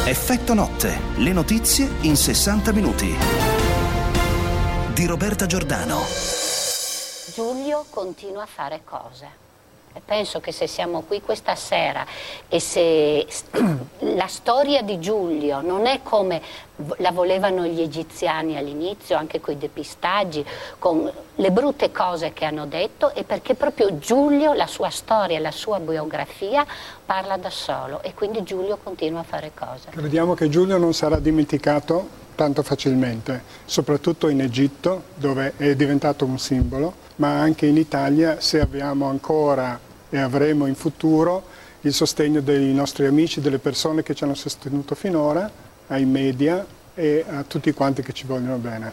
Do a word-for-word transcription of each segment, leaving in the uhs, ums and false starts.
Effetto notte, le notizie in sessanta minuti. Di Roberta Giordano. Giulio continua a fare cose. E penso che se siamo qui questa sera e se la storia di Giulio non è come la volevano gli egiziani all'inizio, anche con i depistaggi, con le brutte cose che hanno detto, è perché proprio Giulio, la sua storia, la sua biografia parla da solo e quindi Giulio continua a fare cose. Crediamo che Giulio non sarà dimenticato tanto facilmente, soprattutto in Egitto, dove è diventato un simbolo, ma anche in Italia, se abbiamo ancora e avremo in futuro il sostegno dei nostri amici, delle persone che ci hanno sostenuto finora, ai media e a tutti quanti che ci vogliono bene.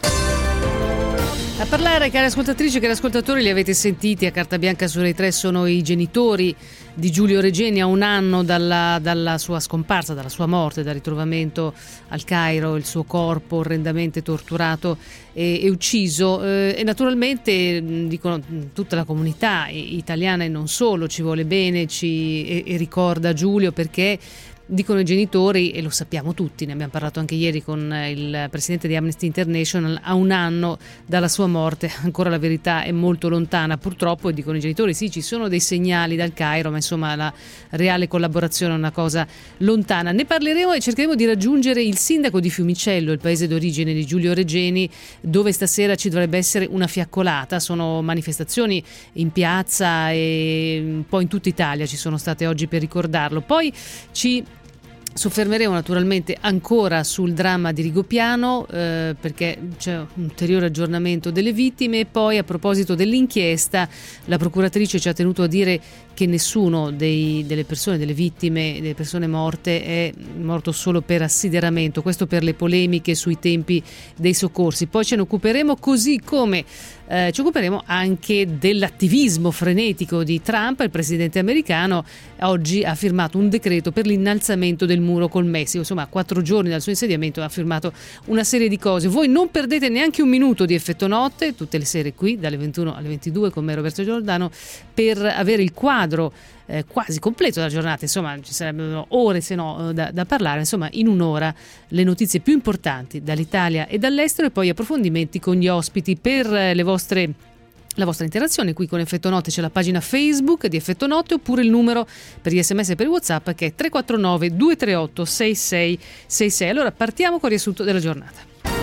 A parlare, cari ascoltatrici e cari ascoltatori, li avete sentiti a Carta Bianca su Rai tre, sono i genitori di Giulio Regeni a un anno dalla, dalla sua scomparsa, dalla sua morte, dal ritrovamento al Cairo, il suo corpo orrendamente torturato e, e ucciso. Eh, e naturalmente dicono tutta la comunità italiana e non solo ci vuole bene ci, e, e ricorda Giulio, perché dicono i genitori, e lo sappiamo tutti, ne abbiamo parlato anche ieri con il presidente di Amnesty International, a un anno dalla sua morte ancora la verità è molto lontana purtroppo, e dicono i genitori sì, ci sono dei segnali dal Cairo, ma insomma la reale collaborazione è una cosa lontana. Ne parleremo e cercheremo di raggiungere il sindaco di Fiumicello, il paese d'origine di Giulio Regeni, dove stasera ci dovrebbe essere una fiaccolata. Sono manifestazioni in piazza e un po' in tutta Italia ci sono state oggi per ricordarlo. Poi ci soffermeremo naturalmente ancora sul dramma di Rigopiano, eh, perché c'è un ulteriore aggiornamento delle vittime. E poi, a proposito dell'inchiesta, la procuratrice ci ha tenuto a dire che nessuno dei, delle persone, delle vittime, delle persone morte è morto solo per assideramento. Questo per le polemiche sui tempi dei soccorsi. Poi ce ne occuperemo, così come eh, ci occuperemo anche dell'attivismo frenetico di Trump. Il presidente americano oggi ha firmato un decreto per l'innalzamento del muro col Messico. Insomma, a quattro giorni dal suo insediamento ha firmato una serie di cose. Voi non perdete neanche un minuto di Effetto Notte, tutte le sere qui dalle ventuno alle ventidue con me, Roberto Giordano, per avere il quadro eh, quasi completo della giornata. Insomma, ci sarebbero ore se no da, da parlare. Insomma, in un'ora le notizie più importanti dall'Italia e dall'estero, e poi approfondimenti con gli ospiti. Per le vostre La vostra interazione qui con Effetto Notte c'è la pagina Facebook di Effetto Notte, oppure il numero per gli sms e per i WhatsApp, che è tre quattro nove due tre otto sei sei sei sei. Allora partiamo con il riassunto della giornata.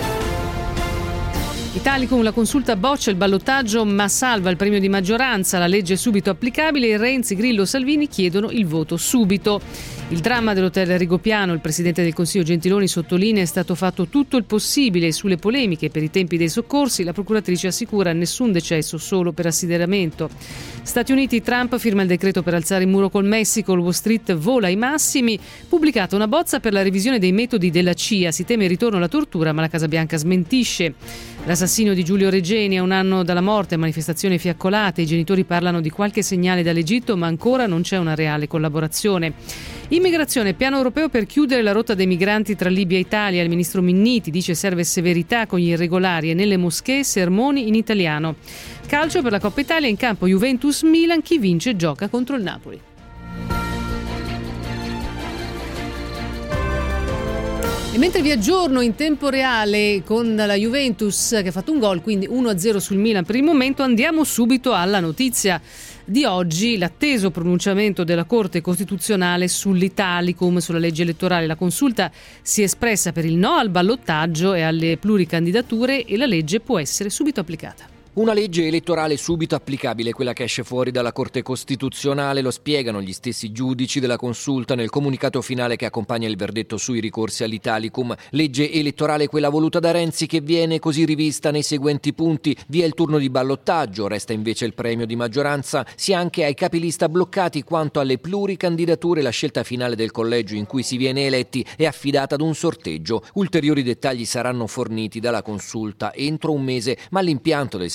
Italicum, la consulta boccia il ballottaggio ma salva il premio di maggioranza, la legge è subito applicabile, Renzi, Grillo, Salvini chiedono il voto subito. Il dramma dell'hotel Rigopiano, il presidente del Consiglio Gentiloni sottolinea, è stato fatto tutto il possibile. Sulle polemiche per i tempi dei soccorsi, la procuratrice assicura nessun decesso, solo per assideramento. Stati Uniti, Trump firma il decreto per alzare il muro col Messico, il Wall Street vola ai massimi, pubblicata una bozza per la revisione dei metodi della C I A, si teme il ritorno alla tortura ma la Casa Bianca smentisce. L'assassinio di Giulio Regeni a un anno dalla morte, manifestazioni fiaccolate, i genitori parlano di qualche segnale dall'Egitto ma ancora non c'è una reale collaborazione. Immigrazione, piano europeo per chiudere la rotta dei migranti tra Libia e Italia, il ministro Minniti dice serve severità con gli irregolari e nelle moschee sermoni in italiano. Calcio, per la Coppa Italia in campo Juventus-Milan, chi vince gioca contro il Napoli. E mentre vi aggiorno in tempo reale con la Juventus che ha fatto un gol, quindi uno a zero sul Milan per il momento, andiamo subito alla notizia di oggi, l'atteso pronunciamento della Corte Costituzionale sull'Italicum, sulla legge elettorale. La consulta si è espressa per il no al ballottaggio e alle pluricandidature e la legge può essere subito applicata. Una legge elettorale subito applicabile, quella che esce fuori dalla Corte Costituzionale, lo spiegano gli stessi giudici della consulta nel comunicato finale che accompagna il verdetto sui ricorsi all'Italicum. Legge elettorale quella voluta da Renzi, che viene così rivista nei seguenti punti: via il turno di ballottaggio, resta invece il premio di maggioranza, sia anche ai capilista bloccati. Quanto alle pluricandidature, la scelta finale del collegio in cui si viene eletti è affidata ad un sorteggio. Ulteriori dettagli saranno forniti dalla consulta entro un mese, ma l'impianto del sistema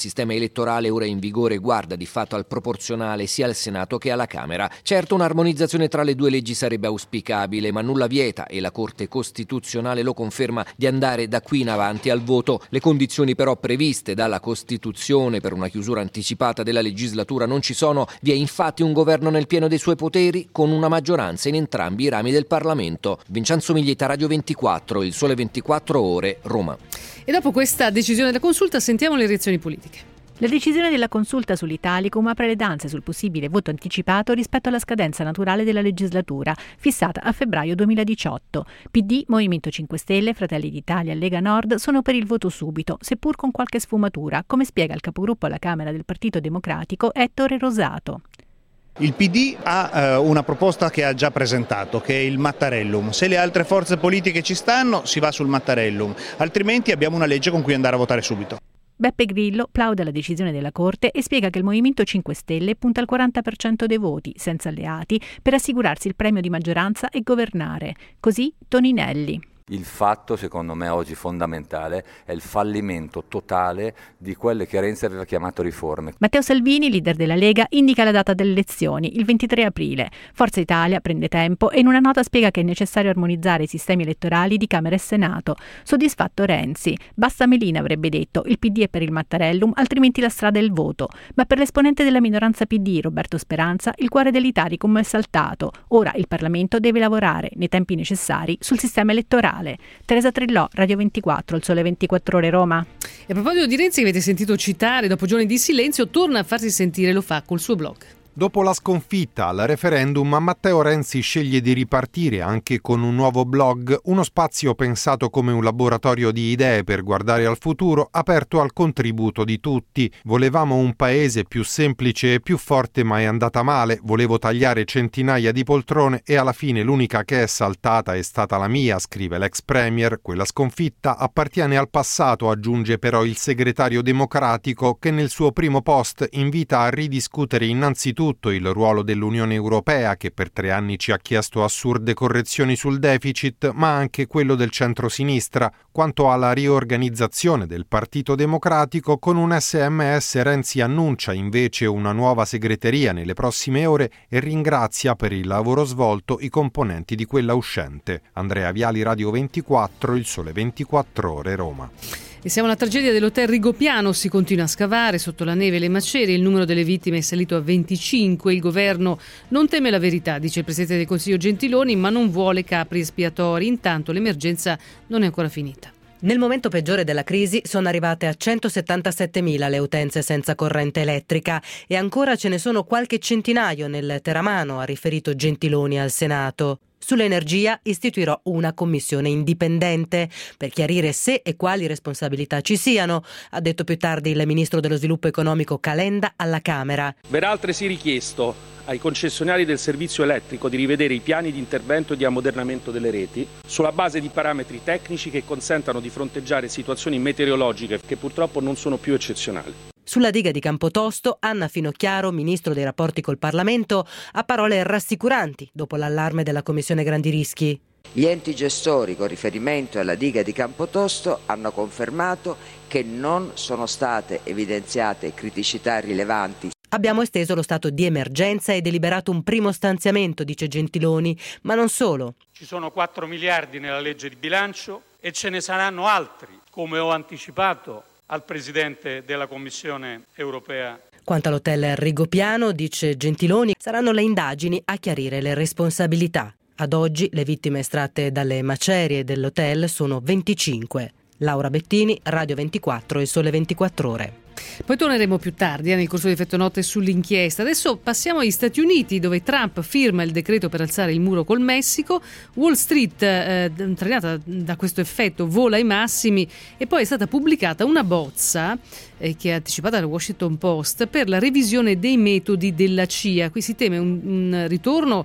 sistema elettorale ora in vigore guarda di fatto al proporzionale sia al Senato che alla Camera. Certo, un'armonizzazione tra le due leggi sarebbe auspicabile, ma nulla vieta, e la Corte Costituzionale lo conferma, di andare da qui in avanti al voto. Le condizioni però previste dalla Costituzione per una chiusura anticipata della legislatura non ci sono. Vi è infatti un governo nel pieno dei suoi poteri, con una maggioranza in entrambi i rami del Parlamento. Vincenzo Miglietta, Radio ventiquattro, Il Sole ventiquattro Ore, Roma. E dopo questa decisione della consulta sentiamo le reazioni politiche. La decisione della consulta sull'Italicum apre le danze sul possibile voto anticipato rispetto alla scadenza naturale della legislatura, fissata a febbraio duemiladiciotto. P D, Movimento cinque Stelle, Fratelli d'Italia e Lega Nord sono per il voto subito, seppur con qualche sfumatura, come spiega il capogruppo alla Camera del Partito Democratico Ettore Rosato. Il P D ha eh, una proposta che ha già presentato, che è il Mattarellum. Se le altre forze politiche ci stanno, si va sul Mattarellum, altrimenti abbiamo una legge con cui andare a votare subito. Beppe Grillo plaude alla decisione della Corte e spiega che il Movimento cinque Stelle punta al quaranta per cento dei voti, senza alleati, per assicurarsi il premio di maggioranza e governare. Così Toninelli. Il fatto, secondo me, oggi fondamentale è il fallimento totale di quelle che Renzi aveva chiamato riforme. Matteo Salvini, leader della Lega, indica la data delle elezioni, il ventitré aprile. Forza Italia prende tempo e in una nota spiega che è necessario armonizzare i sistemi elettorali di Camera e Senato. Soddisfatto Renzi. Basta Melina avrebbe detto, il P D è per il Mattarellum, altrimenti la strada è il voto. Ma per l'esponente della minoranza P D, Roberto Speranza, il cuore dell'Italicum è saltato. Ora il Parlamento deve lavorare, nei tempi necessari, sul sistema elettorale. Teresa Trillò, Radio ventiquattro, Il Sole ventiquattro Ore, Roma. E a proposito di Renzi, che avete sentito citare, dopo giorni di silenzio torna a farsi sentire, lo fa col suo blog. Dopo la sconfitta al referendum, Matteo Renzi sceglie di ripartire anche con un nuovo blog, uno spazio pensato come un laboratorio di idee per guardare al futuro, aperto al contributo di tutti. Volevamo un paese più semplice e più forte, ma è andata male. Volevo tagliare centinaia di poltrone e alla fine l'unica che è saltata è stata la mia, scrive l'ex premier. Quella sconfitta appartiene al passato, aggiunge però il segretario democratico, che nel suo primo post invita a ridiscutere innanzitutto il ruolo dell'Unione Europea, che per tre anni ci ha chiesto assurde correzioni sul deficit, ma anche quello del centrosinistra. Quanto alla riorganizzazione del Partito Democratico, con un esse emme esse Renzi annuncia invece una nuova segreteria nelle prossime ore e ringrazia per il lavoro svolto i componenti di quella uscente. Andrea Viali, Radio ventiquattro, Il Sole ventiquattro Ore, Roma. E siamo alla tragedia dell'hotel Rigopiano, si continua a scavare sotto la neve e le macerie, il numero delle vittime è salito a venticinque, il governo non teme la verità, dice il Presidente del Consiglio Gentiloni, ma non vuole capri espiatori, intanto l'emergenza non è ancora finita. Nel momento peggiore della crisi sono arrivate a centosettantasettemila le utenze senza corrente elettrica e ancora ce ne sono qualche centinaio nel Teramano, ha riferito Gentiloni al Senato. Sull'energia istituirò una commissione indipendente per chiarire se e quali responsabilità ci siano, ha detto più tardi il ministro dello sviluppo economico Calenda alla Camera. Verrà altresì richiesto ai concessionari del servizio elettrico di rivedere i piani di intervento e di ammodernamento delle reti sulla base di parametri tecnici che consentano di fronteggiare situazioni meteorologiche che purtroppo non sono più eccezionali. Sulla diga di Campotosto, Anna Finocchiaro, ministro dei rapporti col Parlamento, ha parole rassicuranti dopo l'allarme della Commissione Grandi Rischi. Gli enti gestori con riferimento alla diga di Campotosto hanno confermato che non sono state evidenziate criticità rilevanti. Abbiamo esteso lo stato di emergenza e deliberato un primo stanziamento, dice Gentiloni, ma non solo. Ci sono quattro miliardi nella legge di bilancio e ce ne saranno altri, come ho anticipato al Presidente della Commissione Europea. Quanto all'hotel Rigopiano, dice Gentiloni, saranno le indagini a chiarire le responsabilità. Ad oggi le vittime estratte dalle macerie dell'hotel sono venticinque. Laura Bettini, Radio ventiquattro e Sole ventiquattro Ore. Poi torneremo più tardi eh, nel corso di Effetto Notte sull'inchiesta. Adesso passiamo agli Stati Uniti, dove Trump firma il decreto per alzare il muro col Messico. Wall Street, eh, trainata da questo effetto, vola ai massimi e poi è stata pubblicata una bozza eh, che è anticipata dal Washington Post per la revisione dei metodi della C I A. Qui si teme un, un ritorno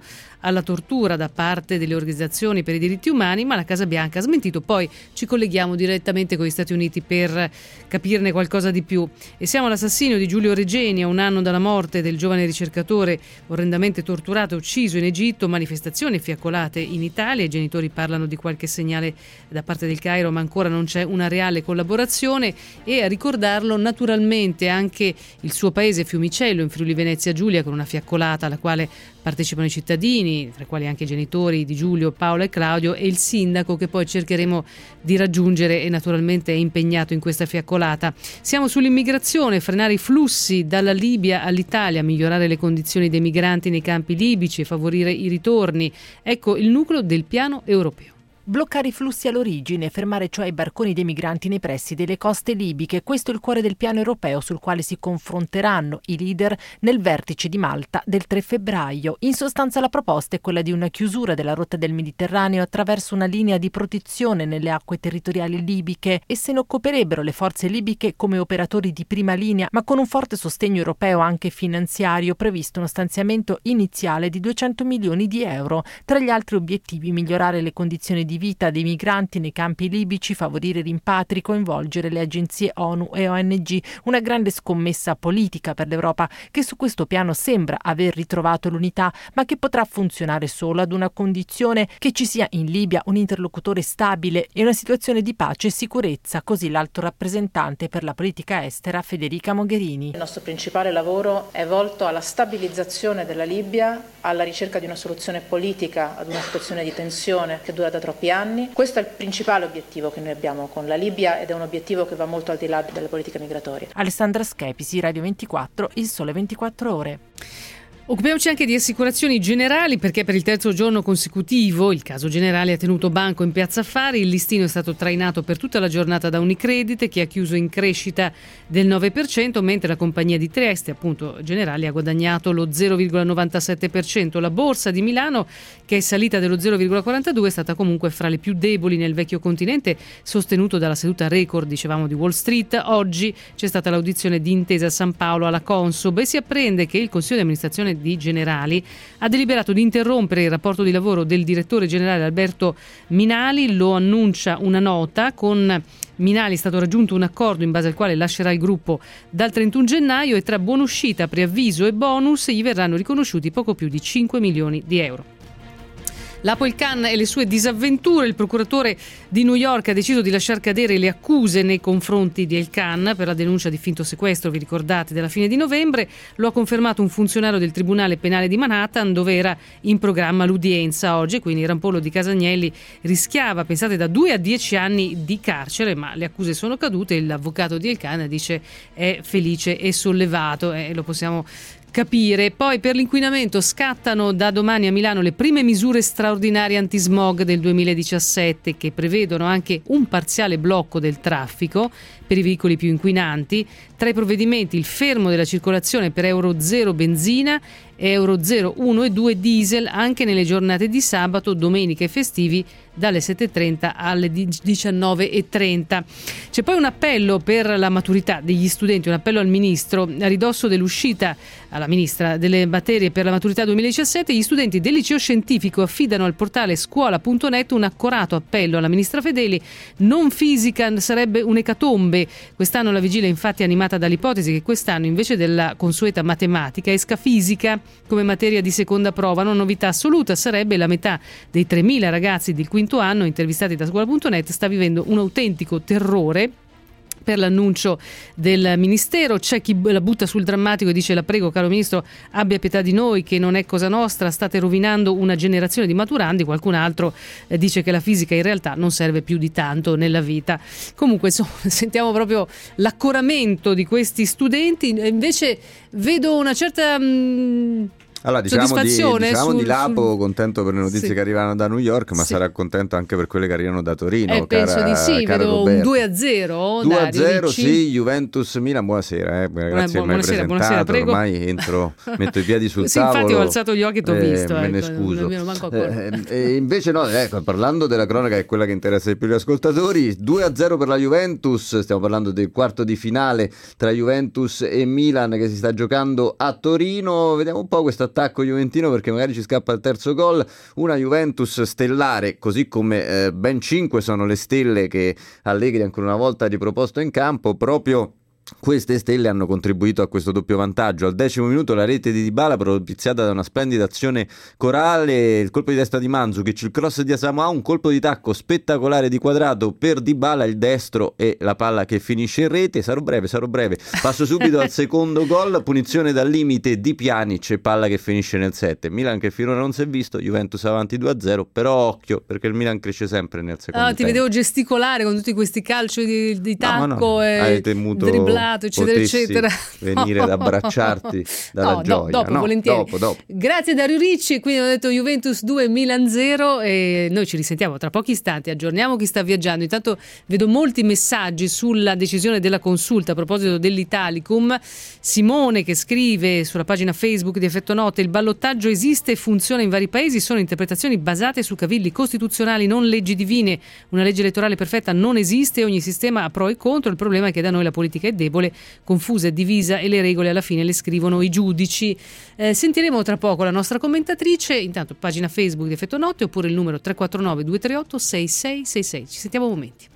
alla tortura da parte delle organizzazioni per i diritti umani, ma la Casa Bianca ha smentito. Poi ci colleghiamo direttamente con gli Stati Uniti per capirne qualcosa di più. E siamo all'assassinio di Giulio Regeni, a un anno dalla morte del giovane ricercatore orrendamente torturato e ucciso in Egitto, manifestazioni fiaccolate in Italia. I genitori parlano di qualche segnale da parte del Cairo, ma ancora non c'è una reale collaborazione. E a ricordarlo naturalmente anche il suo paese Fiumicello in Friuli Venezia Giulia, con una fiaccolata alla quale partecipano i cittadini, tra i quali anche i genitori di Giulio, Paola e Claudio, e il sindaco, che poi cercheremo di raggiungere e naturalmente è impegnato in questa fiaccolata. Siamo sull'immigrazione, frenare i flussi dalla Libia all'Italia, migliorare le condizioni dei migranti nei campi libici e favorire i ritorni. Ecco il nucleo del piano europeo. Bloccare i flussi all'origine, fermare cioè i barconi dei migranti nei pressi delle coste libiche. Questo è il cuore del piano europeo sul quale si confronteranno i leader nel vertice di Malta del tre febbraio. In sostanza la proposta è quella di una chiusura della rotta del Mediterraneo attraverso una linea di protezione nelle acque territoriali libiche, e se ne occuperebbero le forze libiche come operatori di prima linea, ma con un forte sostegno europeo anche finanziario, previsto uno stanziamento iniziale di duecento milioni di euro. Tra gli altri obiettivi, migliorare le condizioni di vita dei migranti nei campi libici, favorire rimpatri, coinvolgere le agenzie ONU e O N G. Una grande scommessa politica per l'Europa, che su questo piano sembra aver ritrovato l'unità, ma che potrà funzionare solo ad una condizione: che ci sia in Libia un interlocutore stabile e una situazione di pace e sicurezza. Così l'alto rappresentante per la politica estera Federica Mogherini. Il nostro principale lavoro è volto alla stabilizzazione della Libia, alla ricerca di una soluzione politica ad una situazione di tensione che dura da troppi anni. Questo è il principale obiettivo che noi abbiamo con la Libia, ed è un obiettivo che va molto al di là delle politiche migratorie. Alessandra Schepisi, Radio ventiquattro, Il Sole ventiquattro Ore. Occupiamoci anche di assicurazioni generali, perché per il terzo giorno consecutivo il caso Generali ha tenuto banco in Piazza Affari. Il listino è stato trainato per tutta la giornata da Unicredit, che ha chiuso in crescita del nove per cento, mentre la compagnia di Trieste, appunto Generali, ha guadagnato lo zero virgola novantasette per cento. La borsa di Milano, che è salita dello zero virgola quarantadue, è stata comunque fra le più deboli nel vecchio continente, sostenuto dalla seduta record, dicevamo, di Wall Street. Oggi c'è stata l'audizione di Intesa San Paolo alla Consob e si apprende che il Consiglio di amministrazione di Generali ha deliberato di interrompere il rapporto di lavoro del direttore generale Alberto Minali. Lo annuncia una nota. Con Minali è stato raggiunto un accordo in base al quale lascerà il gruppo dal trentuno gennaio, e tra buonuscita, preavviso e bonus gli verranno riconosciuti poco più di cinque milioni di euro. L'Apo il Khan e le sue disavventure. Il procuratore di New York ha deciso di lasciar cadere le accuse nei confronti di El Khan per la denuncia di finto sequestro, vi ricordate, della fine di novembre. Lo ha confermato un funzionario del Tribunale Penale di Manhattan, dove era in programma l'udienza oggi. Quindi il rampollo di Casagnelli rischiava, pensate, da due a dieci anni di carcere, ma le accuse sono cadute. L'avvocato di El Khan dice è felice e sollevato, e eh, lo possiamo capire. Poi per l'inquinamento scattano da domani a Milano le prime misure straordinarie antismog del duemiladiciassette, che prevedono anche un parziale blocco del traffico per i veicoli più inquinanti. Tra i provvedimenti il fermo della circolazione per Euro zero benzina e Euro zero uno e due diesel anche nelle giornate di sabato, domenica e festivi dalle sette e trenta alle diciannove e trenta. C'è poi un appello per la maturità degli studenti, un appello al ministro. A ridosso dell'uscita alla ministra delle materie per la maturità duemiladiciassette, gli studenti del liceo scientifico affidano al portale scuola punto net un accorato appello alla ministra Fedeli. Non fisica sarebbe un'ecatombe. Quest'anno la vigilia infatti è animata dall'ipotesi che quest'anno invece della consueta matematica esca fisica come materia di seconda prova. Una novità assoluta: sarebbe la metà dei tremila ragazzi del quinto anno intervistati da scuola punto net sta vivendo un autentico terrore per l'annuncio del ministero. C'è chi la butta sul drammatico e dice: la prego, caro ministro, abbia pietà di noi, che non è cosa nostra, state rovinando una generazione di maturandi. Qualcun altro eh, dice che la fisica in realtà non serve più di tanto nella vita. Comunque insomma, sentiamo proprio l'accoramento di questi studenti. Invece vedo una certa mh, Allora, diciamo di, diciamo sul, di Lapo, sul... contento per le notizie sì. che arrivano da New York, ma sì. sarà contento anche per quelle che arrivano da Torino. Eh, penso cara, di sì, cara vedo Roberta. un due a zero. due a zero, sì, Juventus Milan, buonasera, eh. grazie buona, per avermi buonasera, buonasera, prego. Ormai entro, metto i piedi sul sì, tavolo. Infatti ho alzato gli occhi e ti ho eh, visto. Me ne ecco, scuso. Non manco eh, eh, invece no, ecco, parlando della cronaca, che è quella che interessa di più gli ascoltatori, due a zero per la Juventus, stiamo parlando del quarto di finale tra Juventus e Milan che si sta giocando a Torino. Vediamo un po' questa attacco juventino, perché magari ci scappa il terzo gol. Una Juventus stellare, così come eh, ben cinque sono le stelle che Allegri ancora una volta ha riproposto in campo. Proprio queste stelle hanno contribuito a questo doppio vantaggio. Al decimo minuto la rete di Dybala, propiziata da una splendida azione corale, il colpo di testa di Mandzukic, il cross di Asamoah, un colpo di tacco spettacolare di Quadrato per Dybala, il destro, e la palla che finisce in rete. Sarò breve, sarò breve. Passo subito al secondo gol, punizione dal limite di Pjanic e palla che finisce nel sette. Milan che finora non si è visto, Juventus avanti due a zero, però occhio, perché il Milan cresce sempre nel secondo ah, ti tempo. vedevo gesticolare con tutti questi calci di, di tacco, no, no, no. e Hai temuto dribblato, eccetera eccetera, venire ad abbracciarti dalla no, gioia. dopo, no, volentieri. Dopo, dopo. Grazie Dario Ricci, quindi ho detto Juventus due Milan zero e noi ci risentiamo tra pochi istanti, aggiorniamo chi sta viaggiando. Intanto vedo molti messaggi sulla decisione della consulta a proposito dell'Italicum. Simone che scrive sulla pagina Facebook di Effetto Note: il ballottaggio esiste e funziona in vari paesi, sono interpretazioni basate su cavilli costituzionali, non leggi divine. Una legge elettorale perfetta non esiste, ogni sistema ha pro e contro, il problema è che da noi la politica è debole, confusa e divisa e le regole alla fine le scrivono i giudici. Eh, sentiremo tra poco la nostra commentatrice. Intanto pagina Facebook di Effetto Notte oppure il numero tre quattro nove due tre otto sei sei sei sei. Ci sentiamo a momenti.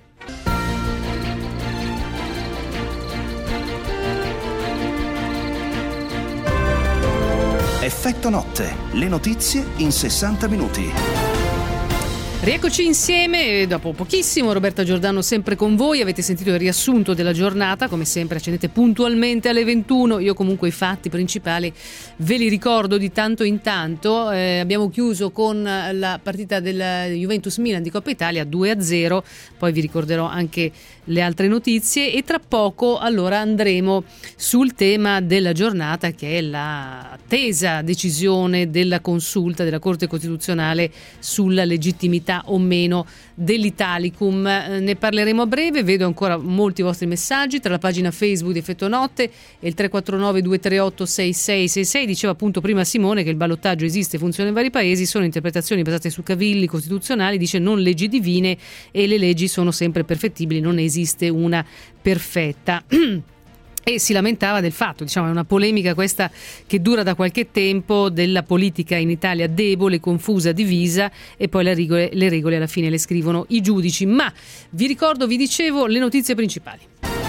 Effetto Notte, le notizie in sessanta minuti. Rieccoci insieme dopo pochissimo. Roberta Giordano sempre con voi. Avete sentito il riassunto della giornata, come sempre accendete puntualmente alle ventuno. Io comunque i fatti principali ve li ricordo di tanto in tanto. Eh, abbiamo chiuso con la partita del Juventus Milan di Coppa Italia due a zero, poi vi ricorderò anche le altre notizie e tra poco allora andremo sul tema della giornata, che è la attesa decisione della consulta della Corte Costituzionale sulla legittimità o meno dell'Italicum. Ne parleremo a breve. Vedo ancora molti vostri messaggi tra la pagina Facebook di Effetto Notte e il tre quattro nove due tre otto sei sei sei sei. Diceva appunto prima Simone che il ballottaggio esiste e funziona in vari paesi, sono interpretazioni basate su cavilli costituzionali, dice non leggi divine, e le leggi sono sempre perfettibili, non esiste una perfetta. E si lamentava del fatto, diciamo è una polemica questa che dura da qualche tempo, della politica in Italia debole, confusa, divisa, e poi le regole, le regole alla fine le scrivono i giudici. Ma vi ricordo, vi dicevo, le notizie principali.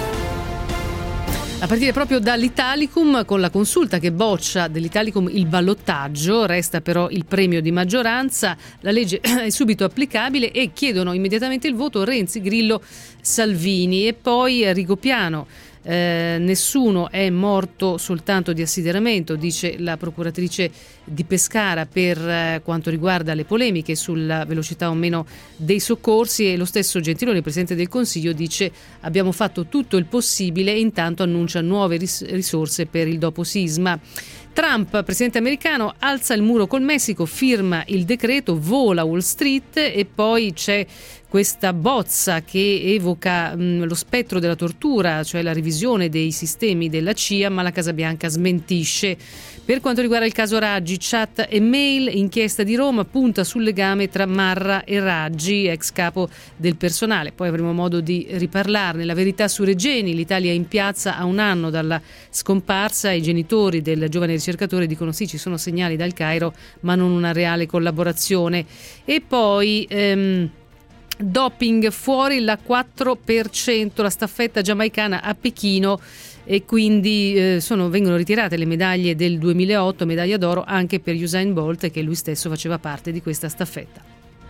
A partire proprio dall'Italicum, con la consulta che boccia dell'Italicum il ballottaggio, resta però il premio di maggioranza, la legge è subito applicabile e chiedono immediatamente il voto Renzi, Grillo, Salvini. E poi Rigopiano. Eh, nessuno è morto soltanto di assideramento, dice la procuratrice di Pescara, per eh, quanto riguarda le polemiche sulla velocità o meno dei soccorsi, e lo stesso Gentiloni, Presidente del Consiglio, dice abbiamo fatto tutto il possibile e intanto annuncia nuove ris- risorse per il dopo sisma. Trump, presidente americano, alza il muro col Messico, firma il decreto, vola Wall Street, e poi c'è questa bozza che evoca mh, lo spettro della tortura, cioè la revisione dei sistemi della C I A, ma la Casa Bianca smentisce. Per quanto riguarda il caso Raggi, chat e mail, inchiesta di Roma punta sul legame tra Marra e Raggi, ex capo del personale. Poi avremo modo di riparlarne. La verità su Regeni, l'Italia è in piazza a un anno dalla scomparsa. I genitori del giovane ricercatore dicono sì, ci sono segnali dal Cairo, ma non una reale collaborazione. E poi ehm, doping, fuori la quattro per cento, la staffetta giamaicana a Pechino, e quindi eh, sono, vengono ritirate le medaglie del duemilaotto, medaglia d'oro anche per Usain Bolt, che lui stesso faceva parte di questa staffetta.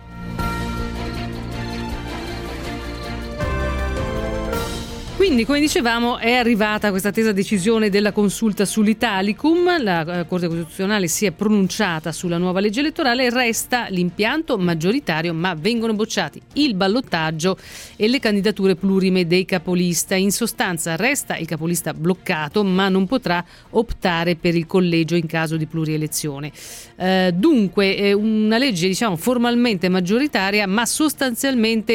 Quindi, come dicevamo, è arrivata questa attesa decisione della consulta sull'Italicum. La Corte Costituzionale si è pronunciata sulla nuova legge elettorale, resta l'impianto maggioritario, ma vengono bocciati il ballottaggio e le candidature plurime dei capolista. In sostanza resta il capolista bloccato, ma non potrà optare per il collegio in caso di plurielezione. Eh, dunque, è una legge, diciamo, formalmente maggioritaria, ma sostanzialmente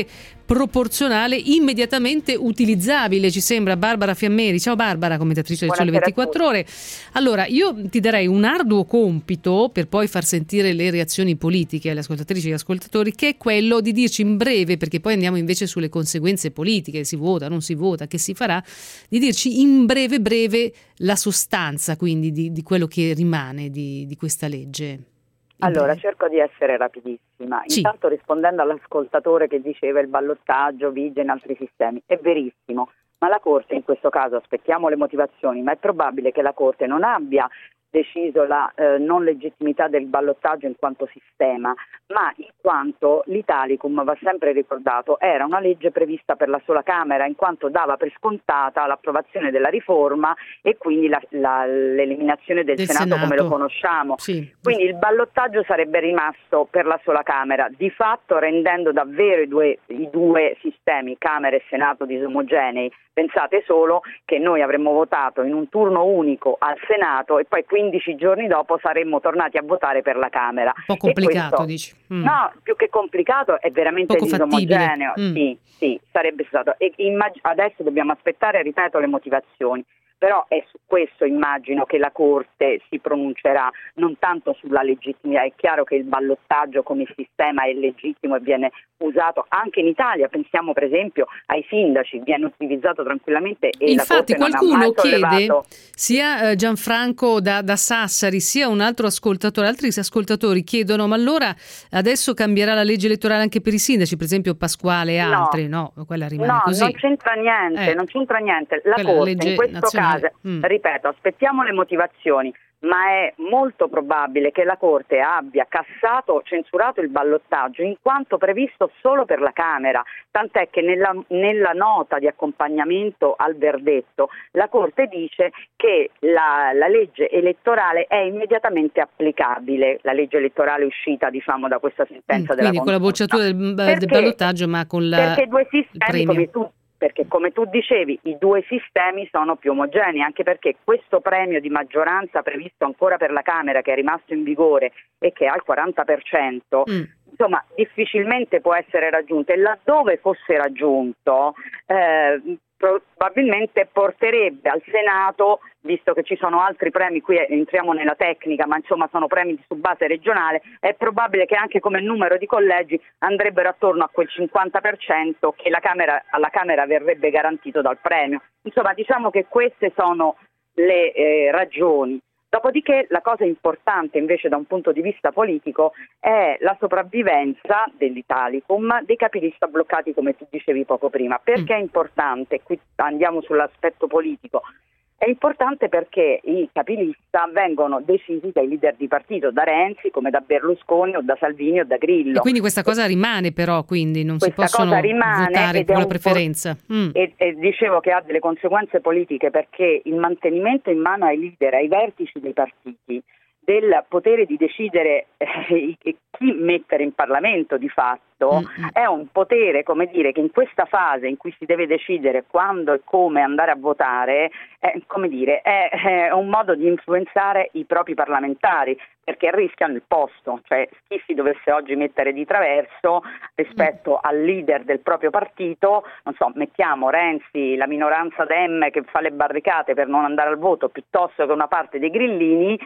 proporzionale immediatamente utilizzabile, ci sembra. Barbara Fiammeri, ciao Barbara, commentatrice del Sole ventiquattro Ore. Allora, io ti darei un arduo compito per poi far sentire le reazioni politiche alle ascoltatrici e agli ascoltatori, che è quello di dirci in breve, perché poi andiamo invece sulle conseguenze politiche, si vota, non si vota, che si farà, di dirci in breve breve la sostanza quindi di, di quello che rimane di, di questa legge. Allora, cerco di essere rapidissima. Sì. Intanto rispondendo all'ascoltatore che diceva il ballottaggio vige in altri sistemi, è verissimo, ma la Corte in questo caso, aspettiamo le motivazioni, ma è probabile che la Corte non abbia deciso la eh, non legittimità del ballottaggio in quanto sistema, ma in quanto l'Italicum, va sempre ricordato, era una legge prevista per la sola Camera, in quanto dava per scontata l'approvazione della riforma e quindi la, la, l'eliminazione del, del Senato, Senato come lo conosciamo. Sì. Quindi il ballottaggio sarebbe rimasto per la sola Camera, di fatto rendendo davvero i due, i due sistemi, Camera e Senato, disomogenei. Pensate solo che noi avremmo votato in un turno unico al Senato e poi quindici giorni dopo saremmo tornati a votare per la Camera. Un po' complicato, questo, dici? Mm. No, più che complicato, è veramente disomogeneo. Mm. Sì, sì, sarebbe stato. E immag- adesso dobbiamo aspettare, ripeto, le motivazioni. Però è su questo, immagino, che la Corte si pronuncerà, non tanto sulla legittimità. È chiaro che il ballottaggio come sistema è legittimo e viene usato anche in Italia, pensiamo per esempio ai sindaci, viene utilizzato tranquillamente e infatti la Corte qualcuno non ha mai chiede, sollevato. sia Gianfranco da, da Sassari sia un altro ascoltatore, altri ascoltatori chiedono: ma allora adesso cambierà la legge elettorale anche per i sindaci, per esempio Pasquale e no. altri? No, quella rimane no, così. non c'entra niente, eh. non c'entra niente. La quella Corte legge in questo nazionale. caso, mm. ripeto, aspettiamo le motivazioni, ma è molto probabile che la Corte abbia cassato o censurato il ballottaggio in quanto previsto solo per la Camera, tant'è che nella, nella nota di accompagnamento al verdetto la Corte dice che la, la legge elettorale è immediatamente applicabile, la legge elettorale uscita diciamo da questa sentenza mm, della quindi con la bocciatura del, perché, del ballottaggio, ma con la perché due sistemi come tu Perché come tu dicevi i due sistemi sono più omogenei, anche perché questo premio di maggioranza previsto ancora per la Camera, che è rimasto in vigore e che è al quaranta per cento, mm. insomma difficilmente può essere raggiunto, e laddove fosse raggiunto eh, probabilmente porterebbe al Senato, visto che ci sono altri premi, qui entriamo nella tecnica, ma insomma sono premi su base regionale, è probabile che anche come numero di collegi andrebbero attorno a quel cinquanta per cento che la Camera, alla Camera verrebbe garantito dal premio. Insomma, diciamo che queste sono le eh, ragioni. Dopodiché la cosa importante invece da un punto di vista politico è la sopravvivenza dell'Italicum, dei capilista bloccati come tu dicevi poco prima. Perché è importante? Qui andiamo sull'aspetto politico. È importante perché i capilista vengono decisi dai leader di partito, da Renzi come da Berlusconi o da Salvini o da Grillo. E quindi questa cosa rimane però, quindi non questa si possono cosa rimane votare con la preferenza. Po- mm. e, e dicevo che ha delle conseguenze politiche, perché il mantenimento in mano ai leader, ai vertici dei partiti, del potere di decidere eh, chi mettere in Parlamento di fatto, mm-hmm. è un potere, come dire, che in questa fase in cui si deve decidere quando e come andare a votare, eh, come dire, è, è un modo di influenzare i propri parlamentari, perché rischiano il posto, cioè chi si dovesse oggi mettere di traverso rispetto mm. al leader del proprio partito, non so, mettiamo Renzi, la minoranza Dem che fa le barricate per non andare al voto, piuttosto che una parte dei grillini,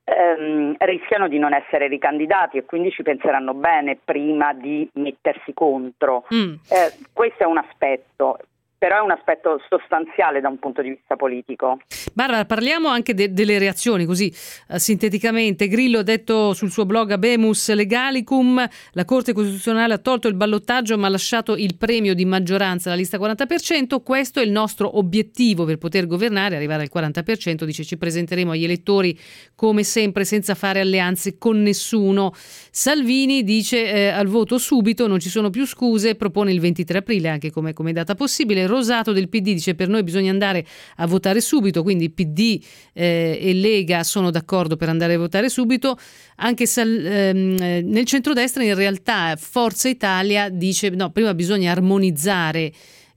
Ehm, rischiano di non essere ricandidati e quindi ci penseranno bene prima di mettersi contro. Mm. Eh, questo è un aspetto. Però è un aspetto sostanziale da un punto di vista politico. Barbara, parliamo anche de- delle reazioni, così uh, sinteticamente. Grillo ha detto sul suo blog Habemus Legalicum: la Corte Costituzionale ha tolto il ballottaggio ma ha lasciato il premio di maggioranza alla lista quaranta per cento. Questo è il nostro obiettivo per poter governare, arrivare al quaranta per cento. Dice: ci presenteremo agli elettori come sempre senza fare alleanze con nessuno. Salvini dice eh, al voto subito, non ci sono più scuse, propone il ventitré aprile anche come, come data possibile. Rosato del P D dice: per noi bisogna andare a votare subito, quindi P D eh, e Lega sono d'accordo per andare a votare subito. Anche Sal, ehm, nel centrodestra in realtà Forza Italia dice no, prima bisogna armonizzare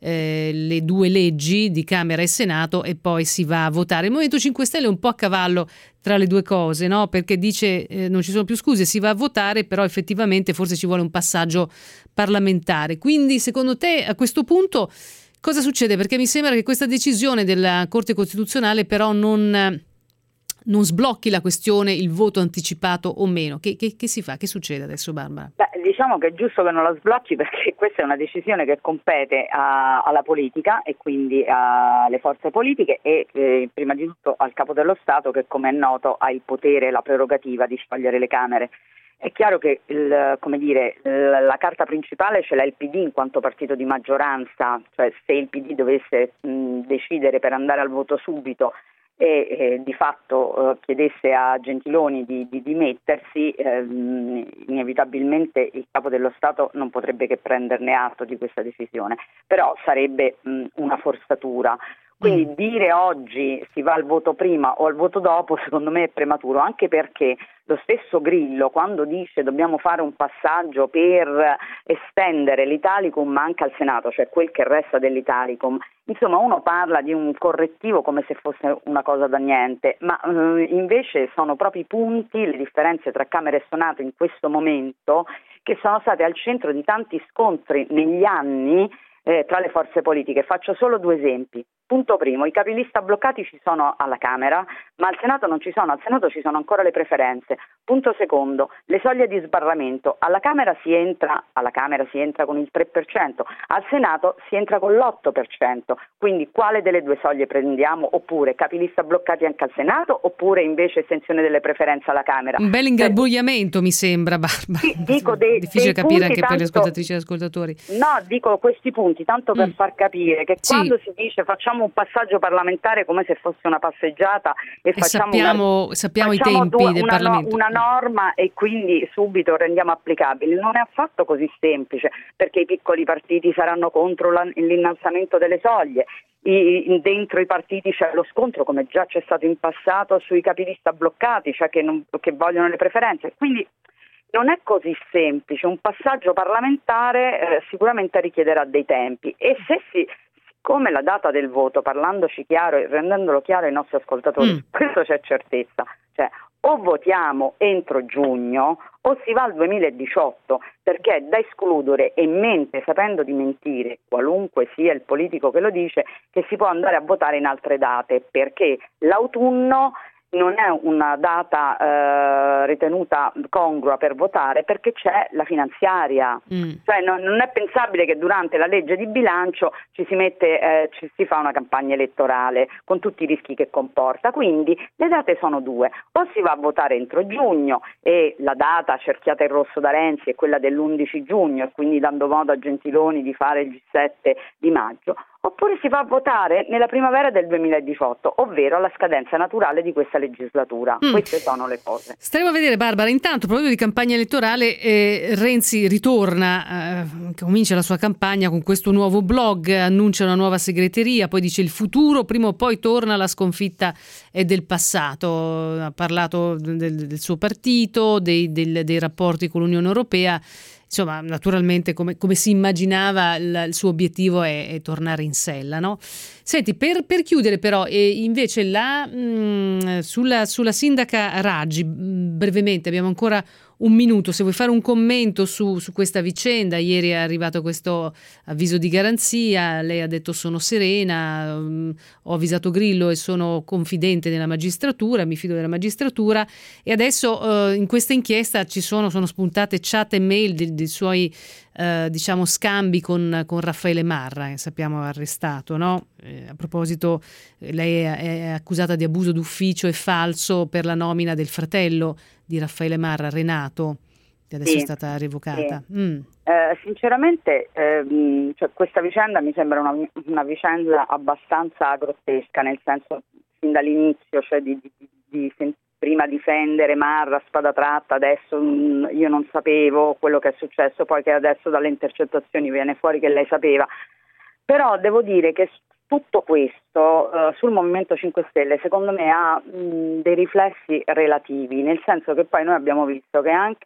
eh, le due leggi di Camera e Senato e poi si va a votare. Il Movimento cinque Stelle è un po' a cavallo tra le due cose, no? Perché dice eh, non ci sono più scuse, si va a votare, però effettivamente forse ci vuole un passaggio parlamentare. Quindi secondo te a questo punto cosa succede? Perché mi sembra che questa decisione della Corte Costituzionale però non, non sblocchi la questione, il voto anticipato o meno. Che, che, che si fa? Che succede adesso, Barbara? Beh, diciamo che è giusto che non la sblocchi, perché questa è una decisione che compete a, alla politica e quindi alle forze politiche e eh, prima di tutto al Capo dello Stato, che come è noto ha il potere e la prerogativa di sciogliere le Camere. È chiaro che il, come dire, la carta principale ce l'ha il P D in quanto partito di maggioranza, cioè se il P D dovesse mh, decidere per andare al voto subito e eh, di fatto eh, chiedesse a Gentiloni di, di dimettersi, ehm, inevitabilmente il Capo dello Stato non potrebbe che prenderne atto di questa decisione, però sarebbe mh, una forzatura. Quindi mm. dire oggi si va al voto prima o al voto dopo secondo me è prematuro, anche perché lo stesso Grillo, quando dice dobbiamo fare un passaggio per estendere l'Italicum anche al Senato, cioè quel che resta dell'Italicum, insomma uno parla di un correttivo come se fosse una cosa da niente, ma eh, invece sono proprio i punti, le differenze tra Camera e Senato in questo momento che sono state al centro di tanti scontri negli anni eh, tra le forze politiche. Faccio solo due esempi. Punto primo, i capilista bloccati ci sono alla Camera, ma al Senato non ci sono, al Senato ci sono ancora le preferenze. Punto secondo, le soglie di sbarramento. Alla Camera si entra, alla Camera si entra con il tre per cento, al Senato si entra con l'otto per cento. Quindi quale delle due soglie prendiamo? Oppure capilista bloccati anche al Senato, oppure invece estensione delle preferenze alla Camera? Un bel ingarbugliamento mi sembra, Barbara. Sì, dico dei, difficile dei capire punti, anche tanto, per le ascoltatrici e ascoltatori. No, dico questi punti tanto per mm. far capire che sì. Quando si dice facciamo un passaggio parlamentare come se fosse una passeggiata e, e facciamo, sappiamo, una, sappiamo facciamo i tempi due, del una, Parlamento. Una norma e quindi subito rendiamo applicabili. Non è affatto così semplice, perché i piccoli partiti saranno contro la, l'innalzamento delle soglie. I, dentro i partiti c'è lo scontro, come già c'è stato in passato, sui capilista bloccati, cioè che, non, che vogliono le preferenze. Quindi non è così semplice. Un passaggio parlamentare eh, sicuramente richiederà dei tempi e se si come la data del voto, parlandoci chiaro e rendendolo chiaro ai nostri ascoltatori, mm. questo c'è certezza, cioè o votiamo entro giugno o si va al duemiladiciotto, perché è da escludere e mente, sapendo di mentire, qualunque sia il politico che lo dice, che si può andare a votare in altre date, perché l'autunno non è una data eh, ritenuta congrua per votare, perché c'è la finanziaria, mm. cioè non, non è pensabile che durante la legge di bilancio ci si mette, eh, ci si fa una campagna elettorale con tutti i rischi che comporta. Quindi le date sono due: o si va a votare entro giugno e la data cerchiata in rosso da Renzi è quella dell'undici giugno e quindi dando modo a Gentiloni di fare il G sette di maggio, oppure si va a votare nella primavera del duemiladiciotto, ovvero alla scadenza naturale di questa legislatura. Mm. Queste sono le cose. Staremo a vedere, Barbara. Intanto, proprio di campagna elettorale, eh, Renzi ritorna, eh, comincia la sua campagna con questo nuovo blog, annuncia una nuova segreteria, poi dice il futuro prima o poi torna, la sconfitta è del passato. Ha parlato del, del suo partito, dei, del, dei rapporti con l'Unione Europea. Insomma, naturalmente, come, come si immaginava, il, il suo obiettivo è, è tornare in sella, no? Senti, per, per chiudere però, e invece la, mh, sulla, sulla sindaca Raggi, mh, brevemente, abbiamo ancora un minuto, se vuoi fare un commento su, su questa vicenda. Ieri è arrivato questo avviso di garanzia, lei ha detto sono serena, mh, ho avvisato Grillo e sono confidente nella magistratura, mi fido della magistratura, e adesso eh, in questa inchiesta ci sono, sono spuntate chat e mail dei, dei suoi eh, diciamo scambi con, con Raffaele Marra, che sappiamo arrestato, no? Eh, a proposito, lei è, è accusata di abuso d'ufficio e falso per la nomina del fratello di Raffaele Marra, Renato, che adesso sì, è stata revocata. Sì. Mm. Eh, sinceramente ehm, cioè, questa vicenda mi sembra una, una vicenda abbastanza grottesca, nel senso, fin dall'inizio, cioè di, di, di, di prima difendere Marra, spada tratta, adesso mh, io non sapevo quello che è successo, poi che adesso dalle intercettazioni viene fuori che lei sapeva. Però devo dire che tutto questo uh, sul Movimento cinque Stelle secondo me ha mh, dei riflessi relativi, nel senso che poi noi abbiamo visto che anche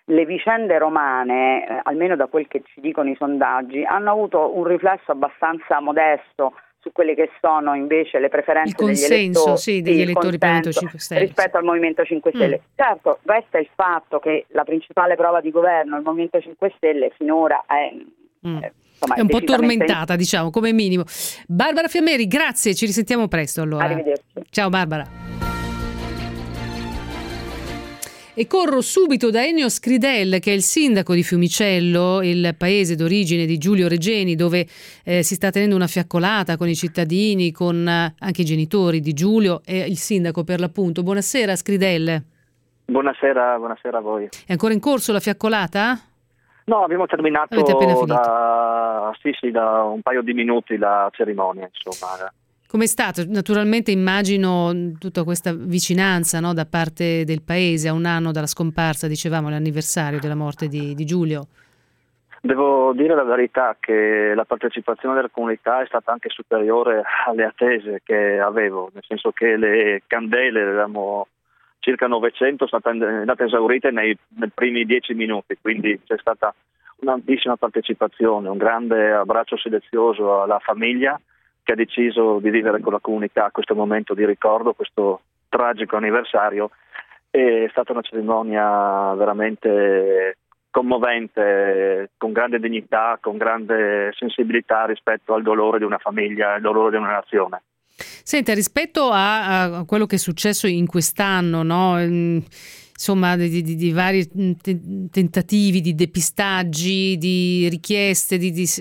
le vicende romane, eh, almeno da quel che ci dicono i sondaggi, hanno avuto un riflesso abbastanza modesto su quelle che sono invece le preferenze il consenso, degli elettori, sì, degli elettori per il Movimento cinque Stelle rispetto al Movimento cinque Stelle. Mm. Certo, resta il fatto che la principale prova di governo, il Movimento cinque Stelle, finora è, mm. è, insomma, è un po' decisamente... tormentata, diciamo, come minimo. Barbara Fiammeri, grazie, ci risentiamo presto allora. Arrivederci. Ciao Barbara. E corro subito da Ennio Scridel, che è il sindaco di Fiumicello, il paese d'origine di Giulio Regeni, dove eh, si sta tenendo una fiaccolata con i cittadini, con eh, anche i genitori di Giulio e il sindaco per l'appunto. Buonasera Scridel. Buonasera, buonasera a voi. È ancora in corso la fiaccolata? No, abbiamo terminato Avete appena finito? Da, sì, sì, da un paio di minuti la cerimonia, insomma. Com'è stato? Naturalmente immagino tutta questa vicinanza, no, da parte del paese a un anno dalla scomparsa, dicevamo, l'anniversario della morte di, di Giulio. Devo dire la verità che la partecipazione della comunità è stata anche superiore alle attese che avevo, nel senso che le candele, avevamo circa novecento, sono andate esaurite nei, nei primi dieci minuti, quindi c'è stata un'ampissima partecipazione, un grande abbraccio silenzioso alla famiglia che ha deciso di vivere con la comunità questo momento di ricordo, questo tragico anniversario. È stata una cerimonia veramente commovente, con grande dignità, con grande sensibilità rispetto al dolore di una famiglia, al dolore di una nazione. Senta, rispetto a, a quello che è successo in quest'anno, no? Insomma, di, di, di vari tentativi di depistaggi, di richieste, di, di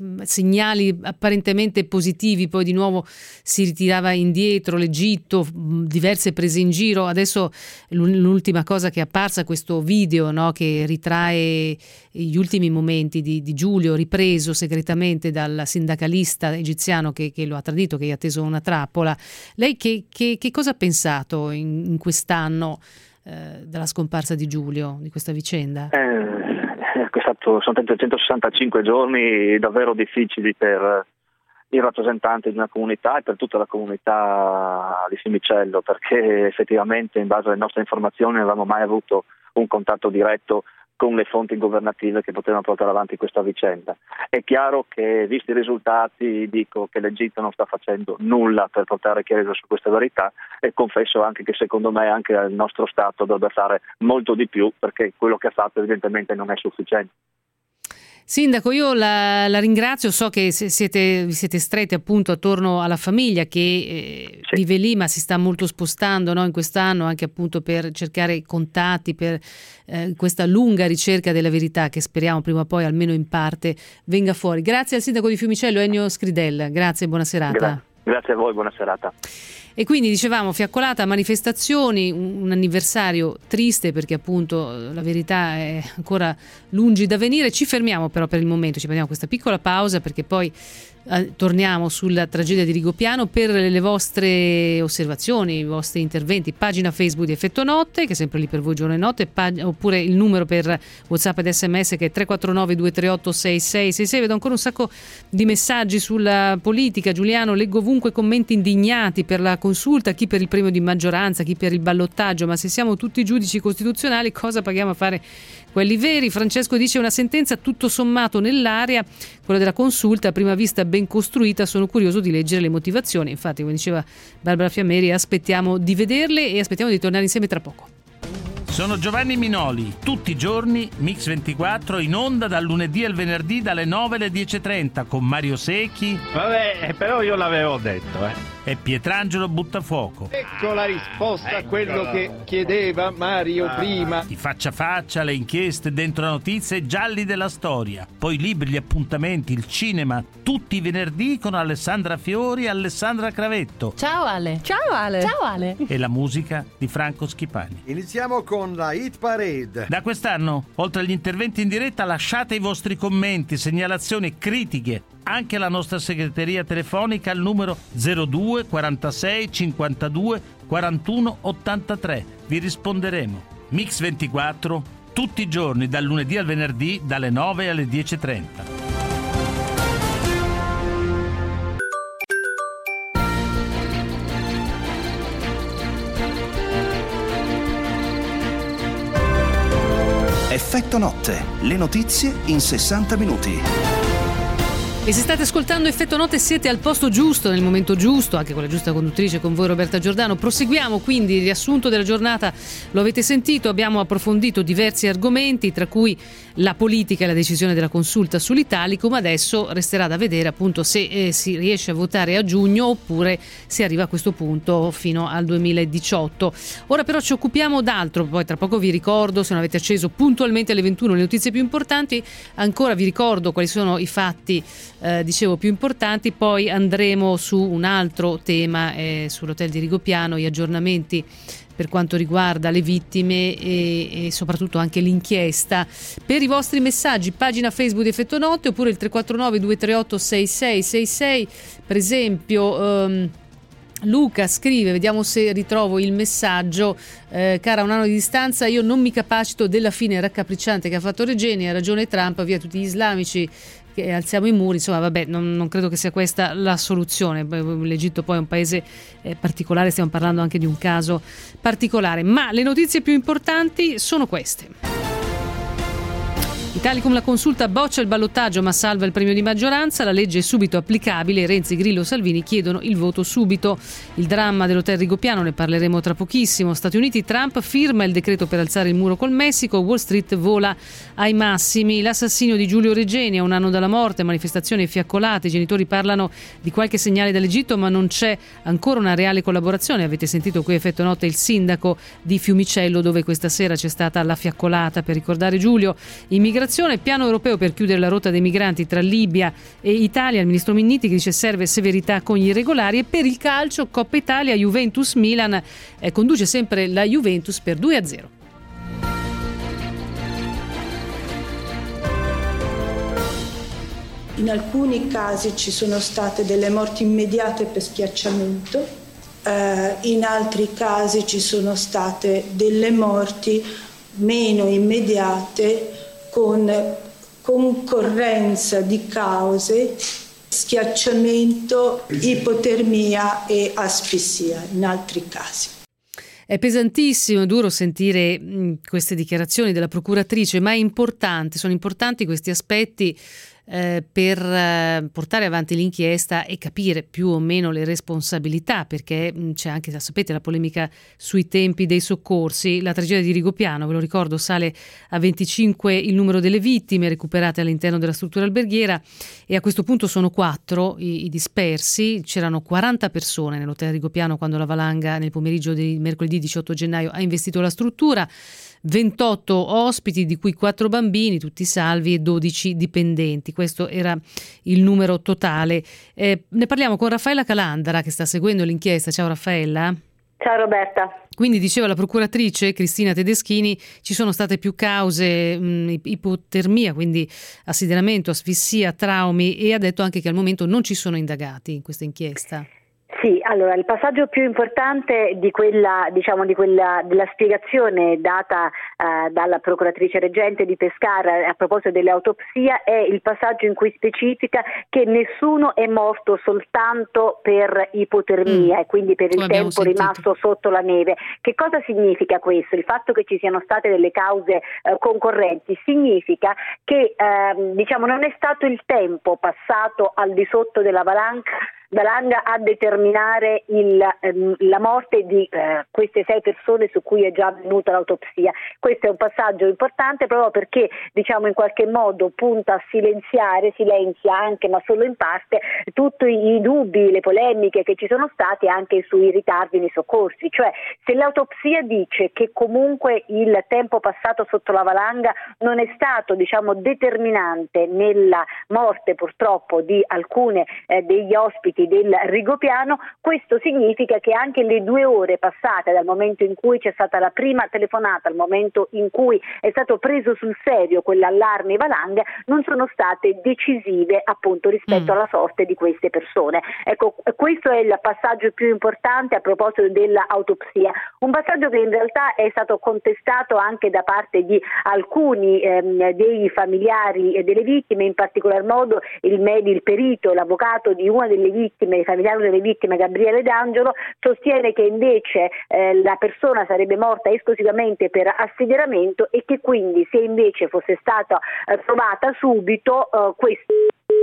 segnali apparentemente positivi, poi di nuovo si ritirava indietro l'Egitto, diverse prese in giro. Adesso l'ultima cosa che è apparsa, questo video, no, che ritrae gli ultimi momenti di, di Giulio, ripreso segretamente dal sindacalista egiziano che, che lo ha tradito, che gli ha teso una trappola. Lei che, che, che cosa ha pensato in, in quest'anno Eh, della scomparsa di Giulio, di questa vicenda? Eh, è stato, sono trecentosessantacinque giorni davvero difficili per il rappresentante di una comunità e per tutta la comunità di Fiumicello, perché effettivamente in base alle nostre informazioni non avevamo mai avuto un contatto diretto con le fonti governative che potevano portare avanti questa vicenda. È chiaro che, visti i risultati, dico che l'Egitto non sta facendo nulla per portare chiarezza su questa verità, e confesso anche che secondo me anche il nostro Stato dovrebbe fare molto di più, perché quello che ha fatto evidentemente non è sufficiente. Sindaco, io la, la ringrazio, so che siete, vi siete stretti appunto attorno alla famiglia che eh, sì. vive lì, ma si sta molto spostando, no, in quest'anno anche appunto per cercare contatti, per eh, questa lunga ricerca della verità che speriamo prima o poi almeno in parte venga fuori. Grazie al sindaco di Fiumicello Ennio Scridel, grazie e buona serata. Gra- grazie a voi, buona serata. E quindi dicevamo fiaccolata, manifestazioni, un anniversario triste perché appunto la verità è ancora lungi da venire. Ci fermiamo però per il momento, ci prendiamo questa piccola pausa perché poi eh, torniamo sulla tragedia di Rigopiano per le vostre osservazioni, i vostri interventi. Pagina Facebook di Effetto Notte, che è sempre lì per voi giorno e notte, pag- oppure il numero per WhatsApp ed S M S che è tre quattro nove due tre otto sei sei sei sei. Vedo ancora un sacco di messaggi sulla politica. Giuliano, leggo ovunque commenti indignati per la consulta, chi per il premio di maggioranza, chi per il ballottaggio, ma se siamo tutti giudici costituzionali cosa paghiamo a fare quelli veri? Francesco dice una sentenza tutto sommato nell'area, quella della consulta a prima vista ben costruita, sono curioso di leggere le motivazioni. Infatti, come diceva Barbara Fiammeri, aspettiamo di vederle e aspettiamo di tornare insieme tra poco. Sono Giovanni Minoli, tutti i giorni Mix ventiquattro in onda dal lunedì al venerdì dalle nove alle dieci e trenta con Mario Secchi. Vabbè, però io l'avevo detto, eh. E Pietrangelo Buttafuoco. Ecco la risposta a quello che chiedeva Mario ah. prima. I faccia a faccia, le inchieste, dentro la notizia e gialli della storia. Poi libri, gli appuntamenti, il cinema, tutti i venerdì con Alessandra Fiori e Alessandra Cravetto. Ciao Ale. Ciao Ale. Ciao Ale. E la musica di Franco Schipani. Iniziamo con la Hit Parade. Da quest'anno, oltre agli interventi in diretta, lasciate i vostri commenti, segnalazioni, critiche. Anche la nostra segreteria telefonica al numero zero due quarantasei cinquantadue quarantuno ottantatré. Vi risponderemo. Mix ventiquattro, tutti i giorni dal lunedì al venerdì dalle nove alle dieci e trenta. Effetto Notte, le notizie in sessanta minuti. E se state ascoltando Effetto Notte siete al posto giusto, nel momento giusto, anche con la giusta conduttrice, con voi Roberta Giordano. Proseguiamo quindi il riassunto della giornata, lo avete sentito, abbiamo approfondito diversi argomenti, tra cui la politica e la decisione della consulta sull'Italicum. Adesso resterà da vedere appunto se eh, si riesce a votare a giugno oppure si arriva a questo punto fino al duemiladiciotto. Ora però ci occupiamo d'altro, poi tra poco vi ricordo, se non avete acceso puntualmente alle ventuno le notizie più importanti, ancora vi ricordo quali sono i fatti Eh, dicevo più importanti, poi andremo su un altro tema, eh, sull'hotel di Rigopiano, gli aggiornamenti per quanto riguarda le vittime e, e soprattutto anche l'inchiesta. Per i vostri messaggi, pagina Facebook di Effetto Notte oppure il tre quattro nove due tre otto sei sei sei sei, per esempio um, Luca scrive, vediamo se ritrovo il messaggio, eh, cara, a un anno di distanza io non mi capacito della fine raccapricciante che ha fatto Regeni, ha ragione Trump, via tutti gli islamici che alziamo i muri, insomma vabbè, non, non credo che sia questa la soluzione. L'Egitto poi è un paese eh, particolare, stiamo parlando anche di un caso particolare, ma le notizie più importanti sono queste. Italicum, la consulta boccia il ballottaggio ma salva il premio di maggioranza, la legge è subito applicabile, Renzi, Grillo, Salvini chiedono il voto subito. Il dramma dell'hotel Rigopiano, ne parleremo tra pochissimo. Stati Uniti, Trump firma il decreto per alzare il muro col Messico, Wall Street vola ai massimi. L'assassinio di Giulio Regeni a un anno dalla morte, manifestazioni fiaccolate, i genitori parlano di qualche segnale dall'Egitto ma non c'è ancora una reale collaborazione. Avete sentito qui Effetto Notte il sindaco di Fiumicello, dove questa sera c'è stata la fiaccolata per ricordare Giulio. Immigrazione, piano europeo per chiudere la rotta dei migranti tra Libia e Italia, il ministro Minniti che dice serve severità con gli irregolari. E per il calcio, Coppa Italia, Juventus-Milan, eh, conduce sempre la Juventus per due a zero. In alcuni casi ci sono state delle morti immediate per schiacciamento, eh, in altri casi ci sono state delle morti meno immediate con concorrenza di cause, schiacciamento, ipotermia e asfissia in altri casi. È pesantissimo, è duro sentire mh, queste dichiarazioni della procuratrice, ma è importante, sono importanti questi aspetti eh, per eh, portare avanti l'inchiesta e capire più o meno le responsabilità, perché mh, c'è anche, sapete, la polemica sui tempi dei soccorsi. La tragedia di Rigopiano, ve lo ricordo, sale a venticinque il numero delle vittime recuperate all'interno della struttura alberghiera e a questo punto sono quattro i, i dispersi. C'erano quaranta persone nell'hotel Rigopiano quando la valanga nel pomeriggio di mercoledì diciotto gennaio ha investito la struttura, ventotto ospiti, di cui quattro bambini, tutti salvi, e dodici dipendenti. Questo era il numero totale. Eh, ne parliamo con Raffaella Calandra che sta seguendo l'inchiesta. Ciao Raffaella. Ciao Roberta. Quindi diceva la procuratrice Cristina Tedeschini, ci sono state più cause, mh, ipotermia, quindi assideramento, asfissia, traumi, e ha detto anche che al momento non ci sono indagati in questa inchiesta. Sì, allora il passaggio più importante di quella, diciamo, di quella della spiegazione data eh, dalla procuratrice reggente di Pescara a proposito dell'autopsia è il passaggio in cui specifica che nessuno è morto soltanto per ipotermia mm. e quindi per il tempo sentito. rimasto sotto la neve. Che cosa significa questo? Il fatto che ci siano state delle cause eh, concorrenti significa che eh, diciamo non è stato il tempo passato al di sotto della valanga valanga a determinare il, ehm, la morte di eh, queste sei persone su cui è già avvenuta l'autopsia. Questo è un passaggio importante proprio perché, diciamo, in qualche modo punta a silenziare, silenzia anche, ma solo in parte, tutti i, i dubbi, le polemiche che ci sono stati anche sui ritardi nei soccorsi. Cioè, se l'autopsia dice che comunque il tempo passato sotto la valanga non è stato, diciamo, determinante nella morte purtroppo di alcune eh, degli ospiti del Rigopiano, questo significa che anche le due ore passate dal momento in cui c'è stata la prima telefonata al momento in cui è stato preso sul serio quell'allarme valanga non sono state decisive appunto rispetto mm. alla sorte di queste persone. Ecco, questo è il passaggio più importante a proposito dell'autopsia, un passaggio che in realtà è stato contestato anche da parte di alcuni ehm, dei familiari delle vittime, in particolar modo il, med- il perito, l'avvocato di una delle vittime vittime, il familiare delle vittime Gabriele D'Angelo, sostiene che invece eh, la persona sarebbe morta esclusivamente per assederamento e che quindi se invece fosse stata eh, trovata subito eh, questo...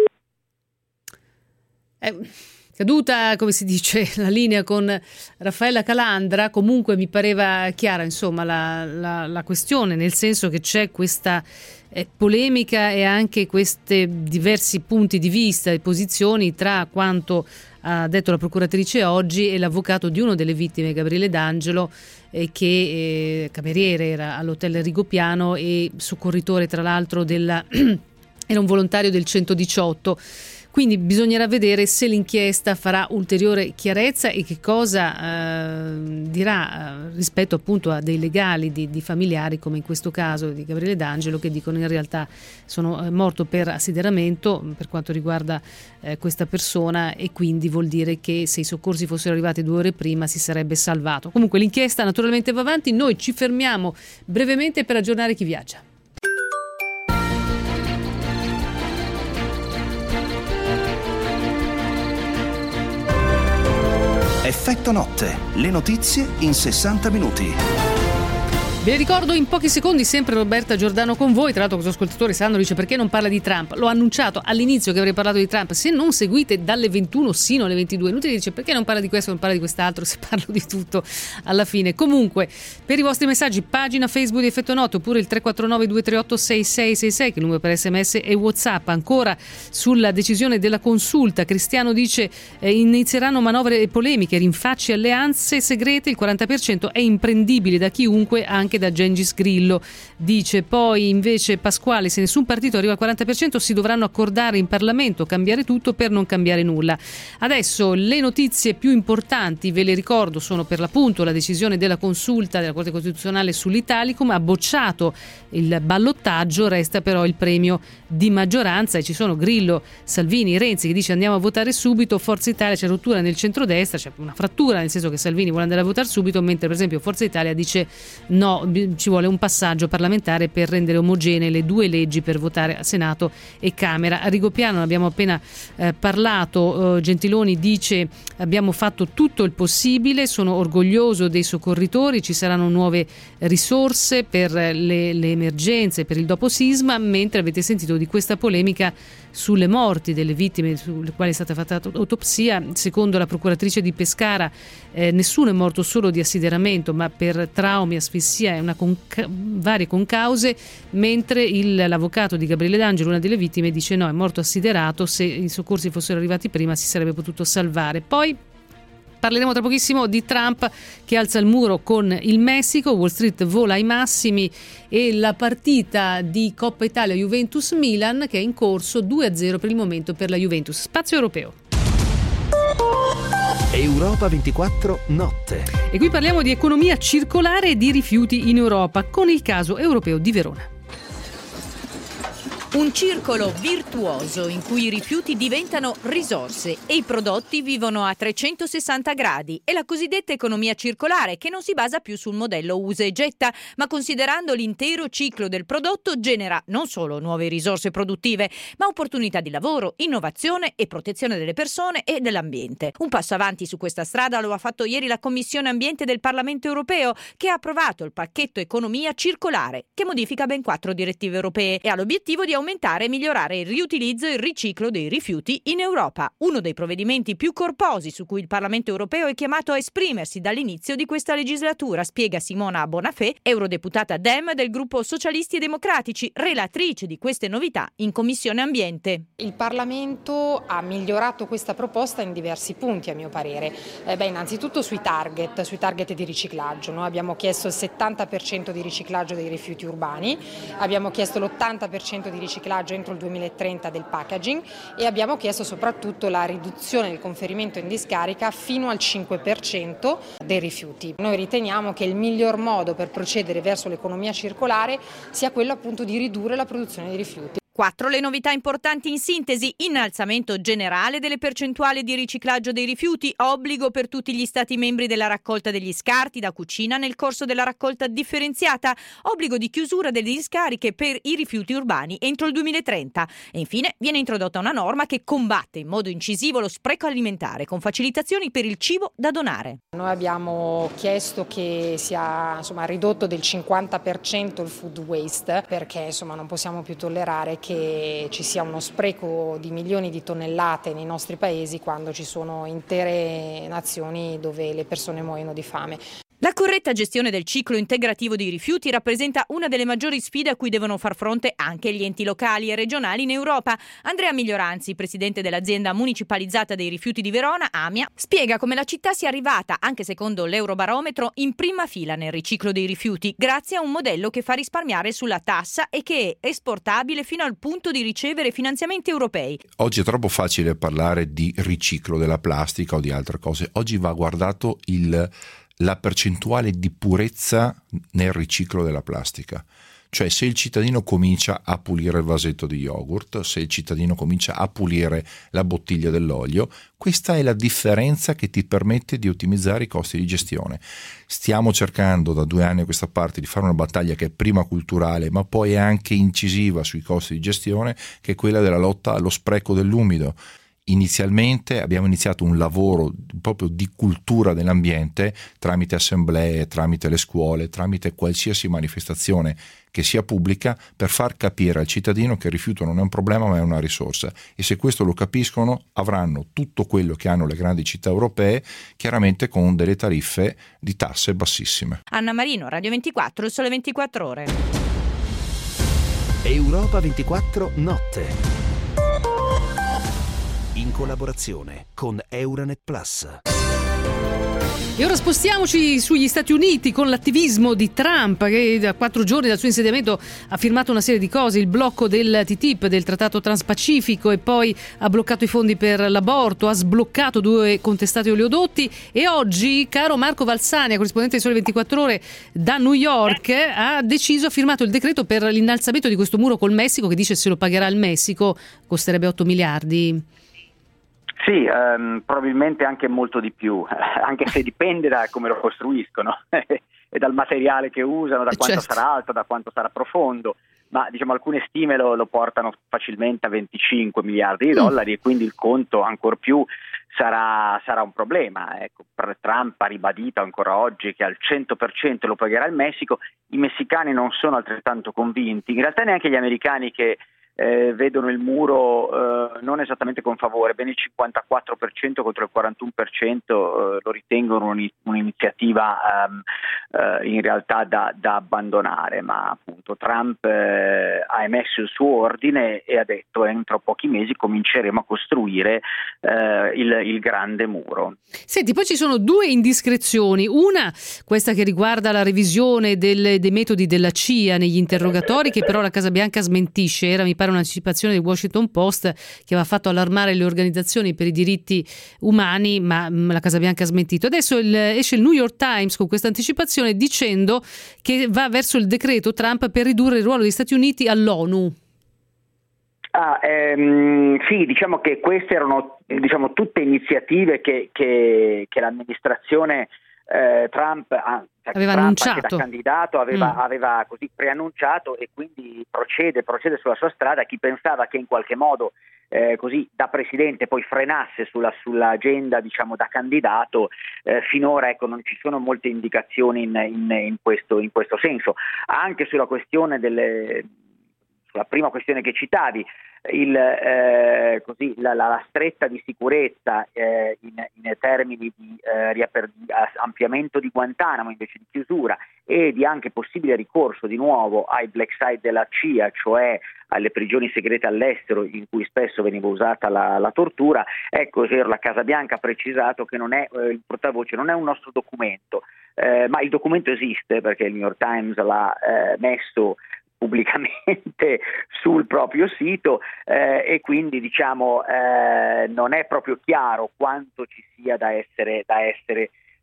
È caduta, come si dice, la linea con Raffaella Calandra. Comunque mi pareva chiara, insomma, la, la, la questione, nel senso che c'è questa eh, polemica e anche questi diversi punti di vista e posizioni tra quanto ha detto la procuratrice oggi e l'avvocato di una delle vittime, Gabriele D'Angelo, eh, che eh, cameriere era all'hotel Rigopiano e soccorritore tra l'altro della era un volontario del centodiciotto. Quindi bisognerà vedere se l'inchiesta farà ulteriore chiarezza e che cosa eh, dirà eh, rispetto appunto a dei legali di, di familiari, come in questo caso di Gabriele D'Angelo, che dicono in realtà sono eh, morto per assederamento per quanto riguarda eh, questa persona, e quindi vuol dire che se i soccorsi fossero arrivati due ore prima si sarebbe salvato. Comunque l'inchiesta naturalmente va avanti, noi ci fermiamo brevemente per aggiornare chi viaggia. Effetto notte, le notizie in sessanta minuti. Vi ricordo in pochi secondi sempre Roberta Giordano con voi. Tra l'altro questo ascoltatore Sandro dice: perché non parla di Trump? L'ho annunciato all'inizio che avrei parlato di Trump. Se non seguite dalle ventuno sino alle ventidue, inutile dice perché non parla di questo, non parla di quest'altro, se parlo di tutto alla fine. Comunque, per i vostri messaggi, pagina Facebook di Effetto Notte oppure il tre quattro nove due tre otto sei sei sei sei, che è il numero per sms e WhatsApp. Ancora sulla decisione della consulta, Cristiano dice eh, inizieranno manovre polemiche, rinfacci, alleanze segrete, il quaranta per cento è imprendibile da chiunque, anche da Gengis Grillo. Dice poi invece Pasquale: se nessun partito arriva al quaranta per cento si dovranno accordare in Parlamento, cambiare tutto per non cambiare nulla. Adesso le notizie più importanti, ve le ricordo, sono per l'appunto la decisione della consulta della Corte Costituzionale sull'Italicum, ha bocciato il ballottaggio, resta però il premio di maggioranza e ci sono Grillo, Salvini, Renzi che dice andiamo a votare subito, Forza Italia c'è rottura nel centrodestra, c'è una frattura nel senso che Salvini vuole andare a votare subito, mentre per esempio Forza Italia dice no, ci vuole un passaggio parlamentare per rendere omogenee le due leggi per votare a Senato e Camera. A Rigopiano abbiamo appena eh, parlato, eh, Gentiloni dice abbiamo fatto tutto il possibile, sono orgoglioso dei soccorritori, ci saranno nuove risorse per le, le emergenze, per il dopo sisma, mentre avete sentito di questa polemica sulle morti delle vittime sulle quali è stata fatta autopsia. Secondo la procuratrice di Pescara eh, nessuno è morto solo di assideramento ma per traumi, asfissia e una conca- varie concause, mentre il, l'avvocato di Gabriele D'Angelo, una delle vittime, dice no, è morto assiderato, se i soccorsi fossero arrivati prima si sarebbe potuto salvare. Poi parleremo tra pochissimo di Trump che alza il muro con il Messico, Wall Street vola ai massimi e la partita di Coppa Italia Juventus-Milan che è in corso due a zero per il momento per la Juventus. Spazio europeo. Europa ventiquattro notte. E qui parliamo di economia circolare e di rifiuti in Europa con il caso europeo di Verona. Un circolo virtuoso in cui i rifiuti diventano risorse e i prodotti vivono a trecentosessanta gradi. È la cosiddetta economia circolare, che non si basa più sul modello usa e getta, ma considerando l'intero ciclo del prodotto genera non solo nuove risorse produttive, ma opportunità di lavoro, innovazione e protezione delle persone e dell'ambiente. Un passo avanti su questa strada lo ha fatto ieri la Commissione Ambiente del Parlamento Europeo, che ha approvato il pacchetto economia circolare, che modifica ben quattro direttive europee e ha l'obiettivo di aumentare e migliorare il riutilizzo e il riciclo dei rifiuti in Europa. Uno dei provvedimenti più corposi su cui il Parlamento europeo è chiamato a esprimersi dall'inizio di questa legislatura, spiega Simona Bonafè, eurodeputata Dem del gruppo Socialisti e Democratici, relatrice di queste novità in Commissione Ambiente. Il Parlamento ha migliorato questa proposta in diversi punti, a mio parere. Eh, beh, innanzitutto sui target, sui target di riciclaggio. Noi abbiamo chiesto il settanta per cento di riciclaggio dei rifiuti urbani, abbiamo chiesto l'ottanta per cento di riciclaggio entro il duemilatrenta del packaging e abbiamo chiesto soprattutto la riduzione del conferimento in discarica fino al cinque per cento dei rifiuti. Noi riteniamo che il miglior modo per procedere verso l'economia circolare sia quello appunto di ridurre la produzione di rifiuti. Quattro le novità importanti in sintesi: innalzamento generale delle percentuali di riciclaggio dei rifiuti, obbligo per tutti gli Stati membri della raccolta degli scarti da cucina nel corso della raccolta differenziata, obbligo di chiusura delle discariche per i rifiuti urbani entro il duemilatrenta e infine viene introdotta una norma che combatte in modo incisivo lo spreco alimentare con facilitazioni per il cibo da donare. Noi abbiamo chiesto che sia insomma ridotto del cinquanta per cento il food waste, perché insomma non possiamo più tollerare che ci sia uno spreco di milioni di tonnellate nei nostri paesi quando ci sono intere nazioni dove le persone muoiono di fame. La corretta gestione del ciclo integrativo dei rifiuti rappresenta una delle maggiori sfide a cui devono far fronte anche gli enti locali e regionali in Europa. Andrea Miglioranzi, presidente dell'azienda municipalizzata dei rifiuti di Verona, AMIA, spiega come la città sia arrivata, anche secondo l'Eurobarometro, in prima fila nel riciclo dei rifiuti, grazie a un modello che fa risparmiare sulla tassa e che è esportabile fino al punto di ricevere finanziamenti europei. Oggi è troppo facile parlare di riciclo della plastica o di altre cose. Oggi va guardato il la percentuale di purezza nel riciclo della plastica. Cioè, se il cittadino comincia a pulire il vasetto di yogurt, se il cittadino comincia a pulire la bottiglia dell'olio, questa è la differenza che ti permette di ottimizzare i costi di gestione. Stiamo cercando da due anni a questa parte di fare una battaglia che è prima culturale, ma poi è anche incisiva sui costi di gestione, che è quella della lotta allo spreco dell'umido. Inizialmente abbiamo iniziato un lavoro proprio di cultura dell'ambiente tramite assemblee, tramite le scuole, tramite qualsiasi manifestazione che sia pubblica, per far capire al cittadino che il rifiuto non è un problema ma è una risorsa, e se questo lo capiscono avranno tutto quello che hanno le grandi città europee, chiaramente con delle tariffe di tasse bassissime. Anna Marino, Radio ventiquattro, il Sole ventiquattro Ore. Europa ventiquattro Notte, in collaborazione con Euranet Plus. E ora spostiamoci sugli Stati Uniti con l'attivismo di Trump, che da quattro giorni dal suo insediamento ha firmato una serie di cose: il blocco del T T I P, del Trattato Transpacifico, e poi ha bloccato i fondi per l'aborto, ha sbloccato due contestati oleodotti, e oggi, caro Marco Valsania, corrispondente di Sole ventiquattro Ore da New York, ha deciso, ha firmato il decreto per l'innalzamento di questo muro col Messico, che dice se lo pagherà il Messico costerebbe otto miliardi. Sì, ehm, probabilmente anche molto di più, anche se dipende da come lo costruiscono e dal materiale che usano, da quanto certo. sarà alto, da quanto sarà profondo, ma diciamo alcune stime lo, lo portano facilmente a venticinque miliardi di dollari mm. e quindi il conto ancor più sarà, sarà un problema. Ecco, Trump ha ribadito ancora oggi che al cento per cento lo pagherà il Messico. I messicani non sono altrettanto convinti, in realtà neanche gli americani, che Eh, vedono il muro eh, non esattamente con favore. Ben il cinquantaquattro per cento contro il quarantuno per cento eh, lo ritengono un, un'iniziativa ehm, eh, in realtà da, da abbandonare, ma appunto Trump eh, ha emesso il suo ordine e ha detto entro pochi mesi cominceremo a costruire eh, il, il grande muro. Senti, poi ci sono due indiscrezioni, una questa che riguarda la revisione del, dei metodi della C I A negli interrogatori, che però la Casa Bianca smentisce. Era, mi pare, un'anticipazione del Washington Post che aveva fatto allarmare le organizzazioni per i diritti umani, ma la Casa Bianca ha smentito. Adesso il, esce il New York Times con questa anticipazione dicendo che va verso il decreto Trump per ridurre il ruolo degli Stati Uniti all'ONU. Ah, ehm, sì, diciamo che queste erano diciamo tutte iniziative che, che, che l'amministrazione eh, Trump ha aveva Trump, annunciato. anche da candidato aveva, mm. aveva così preannunciato, e quindi procede, procede sulla sua strada. Chi pensava che in qualche modo eh, così da presidente poi frenasse sulla, sull'agenda diciamo da candidato, eh, finora ecco non ci sono molte indicazioni in, in, in, questo, in questo senso. Anche sulla questione delle sulla prima questione che citavi, il, eh, così, la, la, la stretta di sicurezza eh, in, in termini di, eh, riaper- di ampliamento di Guantanamo invece di chiusura, e di anche possibile ricorso di nuovo ai black site della C I A, cioè alle prigioni segrete all'estero in cui spesso veniva usata la, la tortura. Ecco, la Casa Bianca ha precisato che non è, eh, il portavoce non è un nostro documento, eh, ma il documento esiste perché il New York Times l'ha eh, messo pubblicamente sul proprio sito, eh, e quindi diciamo eh, non è proprio chiaro quanto ci sia da essere, da essere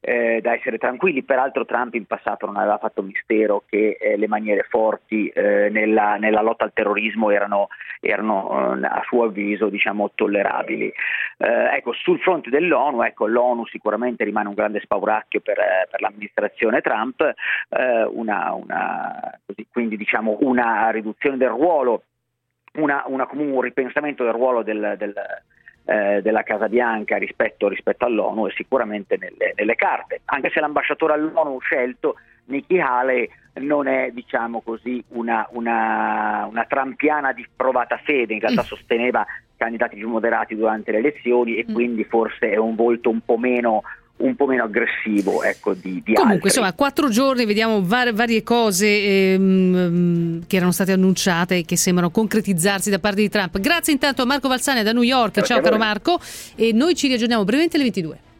eh, da essere tranquilli. Peraltro Trump in passato non aveva fatto mistero che eh, le maniere forti eh, nella, nella lotta al terrorismo erano, erano eh, a suo avviso diciamo tollerabili. Eh, ecco, sul fronte dell'ONU, ecco, l'ONU sicuramente rimane un grande spauracchio per, per l'amministrazione Trump, eh, una, una, così, quindi diciamo una riduzione del ruolo, una, una, comunque un ripensamento del ruolo del, del Eh, della Casa Bianca rispetto, rispetto all'ONU è sicuramente nelle, nelle carte, anche se l'ambasciatore all'ONU scelto, Nikki Haley, non è diciamo così una, una, una trampiana di provata fede, in realtà mm. sosteneva candidati più moderati durante le elezioni e mm. quindi forse è un volto un po' meno un po' meno aggressivo, ecco, di, di comunque altri. Insomma, quattro giorni, vediamo var- varie cose ehm, che erano state annunciate e che sembrano concretizzarsi da parte di Trump. Grazie intanto a Marco Valsania da New York. Grazie. Ciao caro Marco, e noi ci riaggiorniamo brevemente alle ventidue.